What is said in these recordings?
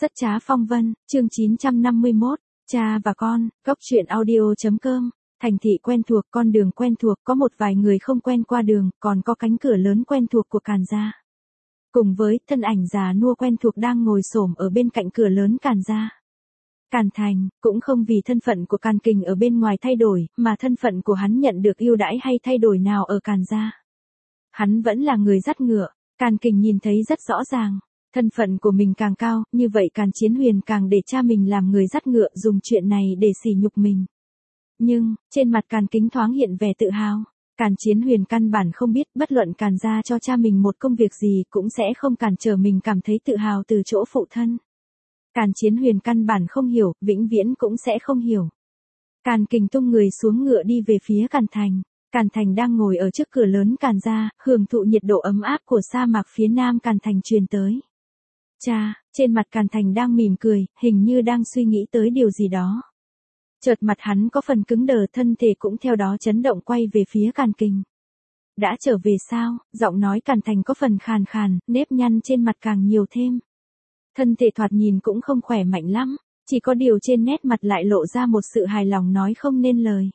Rất trá phong vân, chương 951, cha và con, góc chuyện audio.com. Thành thị quen thuộc, con đường quen thuộc, có một vài người không quen qua đường, còn có cánh cửa lớn quen thuộc của Càn gia. Cùng với thân ảnh già nua quen thuộc đang ngồi xổm ở bên cạnh cửa lớn Càn gia. Càn Thành, cũng không vì thân phận của Càn Kình ở bên ngoài thay đổi, mà thân phận của hắn nhận được ưu đãi hay thay đổi nào ở Càn gia. Hắn vẫn là người dắt ngựa, Càn Kình nhìn thấy rất rõ ràng. Thân phận của mình càng cao, như vậy Càn Chiến Huyền càng để cha mình làm người dắt ngựa, dùng chuyện này để sỉ nhục mình. Nhưng, trên mặt Càn Kính thoáng hiện vẻ tự hào. Càn Chiến Huyền căn bản không biết, bất luận Càn gia cho cha mình một công việc gì cũng sẽ không cản trở mình cảm thấy tự hào từ chỗ phụ thân. Càn Chiến Huyền căn bản không hiểu, vĩnh viễn cũng sẽ không hiểu. Càn Kình tung người xuống ngựa đi về phía Càn Thành. Càn Thành đang ngồi ở trước cửa lớn Càn gia, hưởng thụ nhiệt độ ấm áp của sa mạc phía nam Càn Thành truyền tới. Cha, trên mặt Càn Thành đang mỉm cười, hình như đang suy nghĩ tới điều gì đó. Chợt mặt hắn có phần cứng đờ, thân thể cũng theo đó chấn động, quay về phía Càn Kình. Đã trở về sao? Giọng nói Càn Thành có phần khàn khàn, nếp nhăn trên mặt càng nhiều thêm. Thân thể thoạt nhìn cũng không khỏe mạnh lắm, chỉ có điều trên nét mặt lại lộ ra một sự hài lòng nói không nên lời.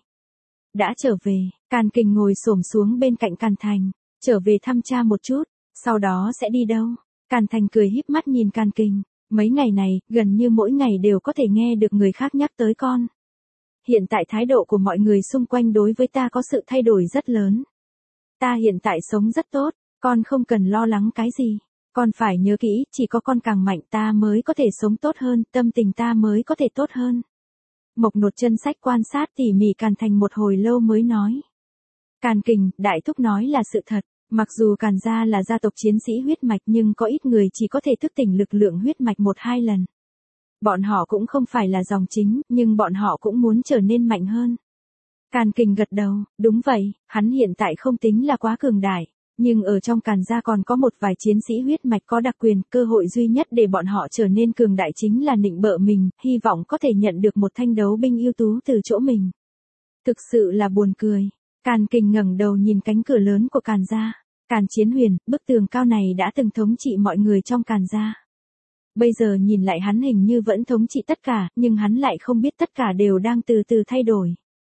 Đã trở về, Càn Kình ngồi xổm xuống bên cạnh Càn Thành, trở về thăm cha một chút, sau đó sẽ đi đâu? Càn Thành cười híp mắt nhìn Càn Kình, mấy ngày này, gần như mỗi ngày đều có thể nghe được người khác nhắc tới con. Hiện tại thái độ của mọi người xung quanh đối với ta có sự thay đổi rất lớn. Ta hiện tại sống rất tốt, con không cần lo lắng cái gì. Con phải nhớ kỹ, chỉ có con càng mạnh ta mới có thể sống tốt hơn, tâm tình ta mới có thể tốt hơn. Mộc Nột Chân Sách quan sát tỉ mỉ Càn Thành một hồi lâu mới nói. Càn Kình, đại thúc nói là sự thật. Mặc dù Càn gia là gia tộc chiến sĩ huyết mạch nhưng có ít người chỉ có thể thức tỉnh lực lượng huyết mạch 1-2 lần. Bọn họ cũng không phải là dòng chính, nhưng bọn họ cũng muốn trở nên mạnh hơn. Càn Kình gật đầu, đúng vậy, hắn hiện tại không tính là quá cường đại, nhưng ở trong Càn gia còn có một vài chiến sĩ huyết mạch có đặc quyền, cơ hội duy nhất để bọn họ trở nên cường đại chính là nịnh bợ mình, hy vọng có thể nhận được một thanh đấu binh ưu tú từ chỗ mình. Thực sự là buồn cười. Càn Kình ngẩng đầu nhìn cánh cửa lớn của Càn gia. Càn Chiến Huyền, bức tường cao này đã từng thống trị mọi người trong Càn gia. Bây giờ nhìn lại hắn hình như vẫn thống trị tất cả, nhưng hắn lại không biết tất cả đều đang từ từ thay đổi.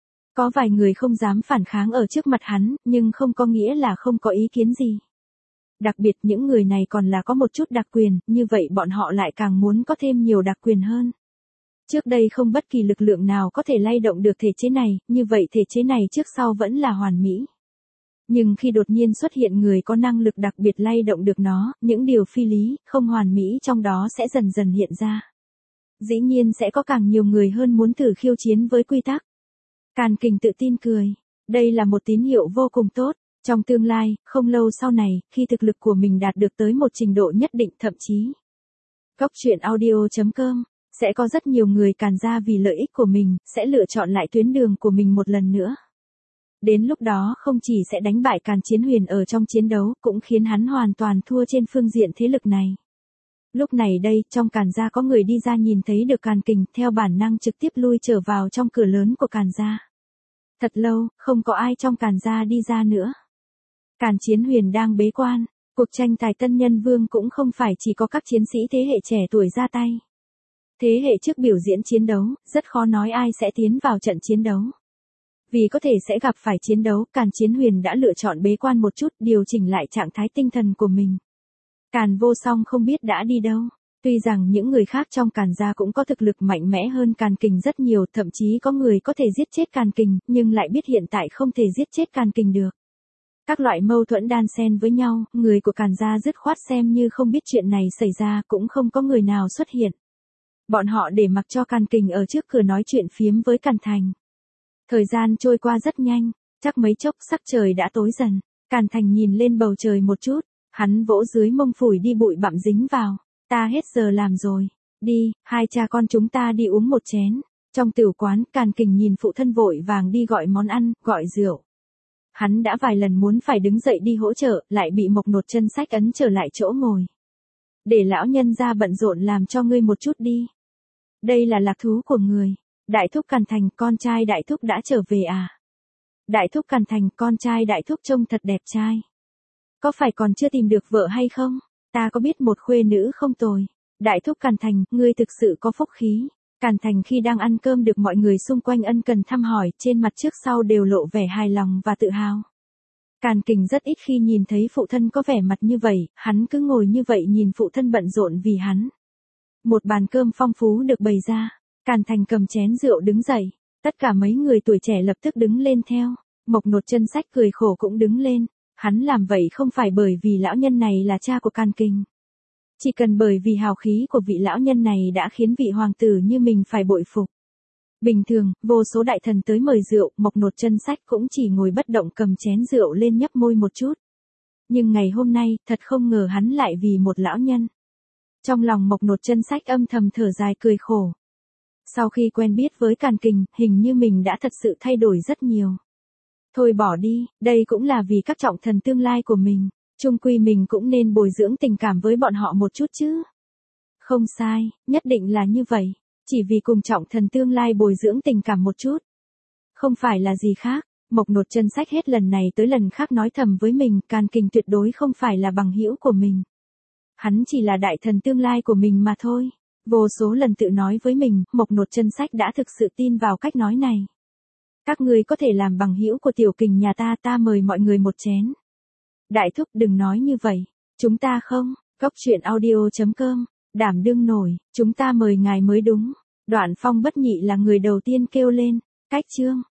Có vài người không dám phản kháng ở trước mặt hắn, nhưng không có nghĩa là không có ý kiến gì. Đặc biệt những người này còn là có một chút đặc quyền, như vậy bọn họ lại càng muốn có thêm nhiều đặc quyền hơn. Trước đây không bất kỳ lực lượng nào có thể lay động được thể chế này, như vậy thể chế này trước sau vẫn là hoàn mỹ. Nhưng khi đột nhiên xuất hiện người có năng lực đặc biệt lay động được nó, những điều phi lý, không hoàn mỹ trong đó sẽ dần dần hiện ra. Dĩ nhiên sẽ có càng nhiều người hơn muốn thử khiêu chiến với quy tắc. Càn Kình tự tin cười. Đây là một tín hiệu vô cùng tốt. Trong tương lai, không lâu sau này, khi thực lực của mình đạt được tới một trình độ nhất định thậm chí. Góc chuyện audio.com. Sẽ có rất nhiều người Càn gia vì lợi ích của mình, sẽ lựa chọn lại tuyến đường của mình một lần nữa. Đến lúc đó không chỉ sẽ đánh bại Càn Chiến Huyền ở trong chiến đấu, cũng khiến hắn hoàn toàn thua trên phương diện thế lực này. Lúc này đây, trong Càn gia có người đi ra nhìn thấy được Càn Kình, theo bản năng trực tiếp lui trở vào trong cửa lớn của Càn gia. Thật lâu, không có ai trong Càn gia đi ra nữa. Càn Chiến Huyền đang bế quan, cuộc tranh tài Tân Nhân Vương cũng không phải chỉ có các chiến sĩ thế hệ trẻ tuổi ra tay. Thế hệ trước biểu diễn chiến đấu, rất khó nói ai sẽ tiến vào trận chiến đấu. Vì có thể sẽ gặp phải chiến đấu, Càn Chiến Huyền đã lựa chọn bế quan một chút, điều chỉnh lại trạng thái tinh thần của mình. Càn Vô Song không biết đã đi đâu. Tuy rằng những người khác trong Càn gia cũng có thực lực mạnh mẽ hơn Càn Kình rất nhiều, thậm chí có người có thể giết chết Càn Kình, nhưng lại biết hiện tại không thể giết chết Càn Kình được. Các loại mâu thuẫn đan xen với nhau, người của Càn gia dứt khoát xem như không biết chuyện này xảy ra, cũng không có người nào xuất hiện. Bọn họ để mặc cho Càn Kình ở trước cửa nói chuyện phiếm với Càn Thành. Thời gian trôi qua rất nhanh, chắc mấy chốc sắc trời đã tối dần. Càn Thành nhìn lên bầu trời một chút, hắn vỗ dưới mông phủi đi bụi bặm dính vào. Ta hết giờ làm rồi, đi, hai cha con chúng ta đi uống một chén. Trong tiểu quán, Càn Kình nhìn phụ thân vội vàng đi gọi món ăn, gọi rượu. Hắn đã vài lần muốn phải đứng dậy đi hỗ trợ, lại bị Mộc Nột Chân Sách ấn trở lại chỗ ngồi. Để lão nhân ra bận rộn làm cho ngươi một chút đi. Đây là lạc thú của người. Đại thúc Càn Thành, con trai đại thúc đã trở về à? Đại thúc Càn Thành, con trai đại thúc trông thật đẹp trai. Có phải còn chưa tìm được vợ hay không? Ta có biết một khuê nữ không tồi. Đại thúc Càn Thành, ngươi thực sự có phúc khí. Càn Thành khi đang ăn cơm được mọi người xung quanh ân cần thăm hỏi, trên mặt trước sau đều lộ vẻ hài lòng và tự hào. Càn Kình rất ít khi nhìn thấy phụ thân có vẻ mặt như vậy, hắn cứ ngồi như vậy nhìn phụ thân bận rộn vì hắn. Một bàn cơm phong phú được bày ra, Càn Thành cầm chén rượu đứng dậy, tất cả mấy người tuổi trẻ lập tức đứng lên theo, Mộc Nột Chân Sách cười khổ cũng đứng lên, hắn làm vậy không phải bởi vì lão nhân này là cha của Càn Kình. Chỉ cần bởi vì hào khí của vị lão nhân này đã khiến vị hoàng tử như mình phải bội phục. Bình thường, vô số đại thần tới mời rượu, Mộc Nột Chân Sách cũng chỉ ngồi bất động cầm chén rượu lên nhấp môi một chút. Nhưng ngày hôm nay, thật không ngờ hắn lại vì một lão nhân. Trong lòng Mộc Nột Chân Sách âm thầm thở dài cười khổ. Sau khi quen biết với Càn Kình, hình như mình đã thật sự thay đổi rất nhiều. Thôi bỏ đi, đây cũng là vì các trọng thần tương lai của mình. Chung quy mình cũng nên bồi dưỡng tình cảm với bọn họ một chút chứ. Không sai, nhất định là như vậy. Chỉ vì cùng trọng thần tương lai bồi dưỡng tình cảm một chút. Không phải là gì khác. Mộc Nột Chân Sách hết lần này tới lần khác nói thầm với mình, Càn Kình tuyệt đối không phải là bằng hữu của mình. Hắn chỉ là đại thần tương lai của mình mà thôi. Vô số lần tự nói với mình, Mộc Nột Chân Sách đã thực sự tin vào cách nói này. Các ngươi có thể làm bằng hữu của Tiểu Kình nhà ta mời mọi người một chén. Đại thúc đừng nói như vậy, chúng ta không, goctruyện.audio.com, đảm đương nổi, chúng ta mời ngài mới đúng. Đoạn Phong Bất Nhị là người đầu tiên kêu lên, cách chương.